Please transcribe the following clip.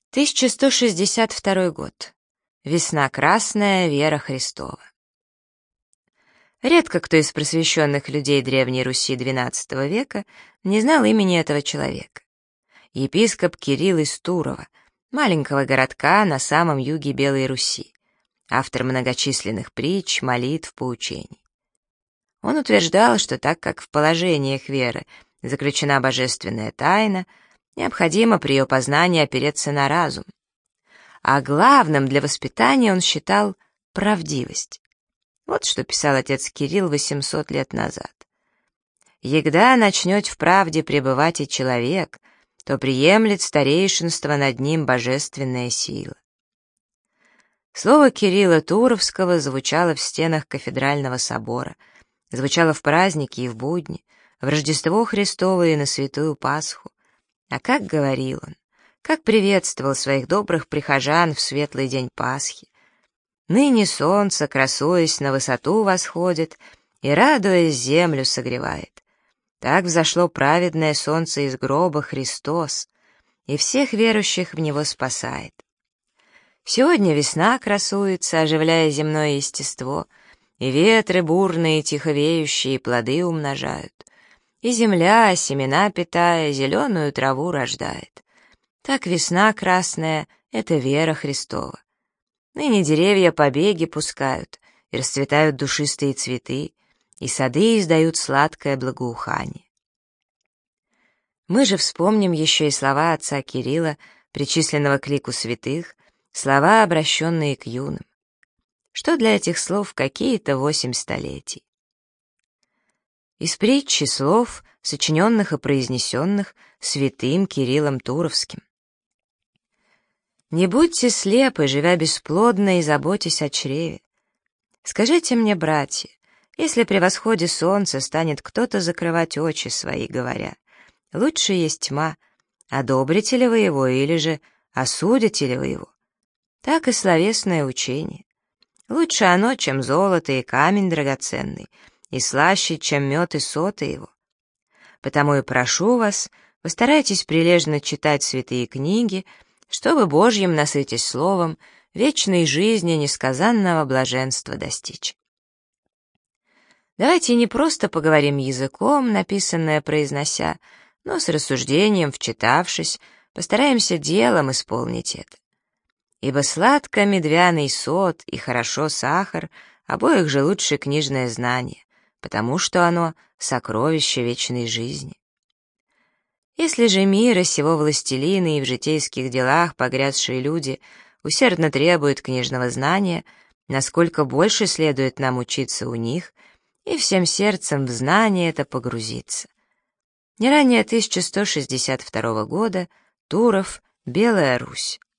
1162 год. Весна красная, вера Христова. Редко кто из просвещенных людей Древней Руси XII века не знал имени этого человека. Епископ Кирилл из Турова, маленького городка на самом юге Белой Руси, автор многочисленных притч, молитв, поучений. Он утверждал, что так как в положениях веры заключена божественная тайна, необходимо при ее познании опереться на разум. А главным для воспитания он считал правдивость. Вот что писал отец Кирилл 800 лет назад. «Егда начнет в правде пребывать и человек, то приемлет старейшинство над ним божественная сила». Слово Кирилла Туровского звучало в стенах кафедрального собора, звучало в праздники и в будни, в Рождество Христово и на Святую Пасху. А как говорил он, как приветствовал своих добрых прихожан в светлый день Пасхи. Ныне солнце, красуясь, на высоту восходит и, радуясь, землю согревает. Так взошло праведное солнце из гроба Христос, и всех верующих в Него спасает. Сегодня весна красуется, оживляя земное естество, и ветры бурные, тихо веющие, плоды умножают. И земля, семена питая, зеленую траву рождает. Так весна красная — это вера Христова. Ныне деревья побеги пускают, и расцветают душистые цветы, и сады издают сладкое благоухание. Мы же вспомним еще и слова отца Кирилла, причисленного к лику святых, слова, обращенные к юным. Что для этих слов какие-то 8 столетий. Из притчи слов, сочиненных и произнесенных святым Кириллом Туровским. «Не будьте слепы, живя бесплодно и заботясь о чреве. Скажите мне, братья, если при восходе солнца станет кто-то закрывать очи свои, говоря, лучше есть тьма, одобрите ли вы его или же осудите ли вы его? Так и словесное учение. Лучше оно, чем золото и камень драгоценный, и слаще, чем мед и соты его. Потому и прошу вас, постарайтесь прилежно читать святые книги, чтобы Божьим, насытясь словом, вечной жизни несказанного блаженства достичь». Давайте не просто поговорим языком, написанное произнося, но с рассуждением, вчитавшись, постараемся делом исполнить это. Ибо сладко медвяный сот и хорошо сахар, обоих же лучше книжное знание, потому что оно — сокровище вечной жизни. Если же мира сего властелины и в житейских делах погрязшие люди усердно требуют книжного знания, насколько больше следует нам учиться у них и всем сердцем в знание это погрузиться. Не ранее 1162 года, Туров, Белая Русь.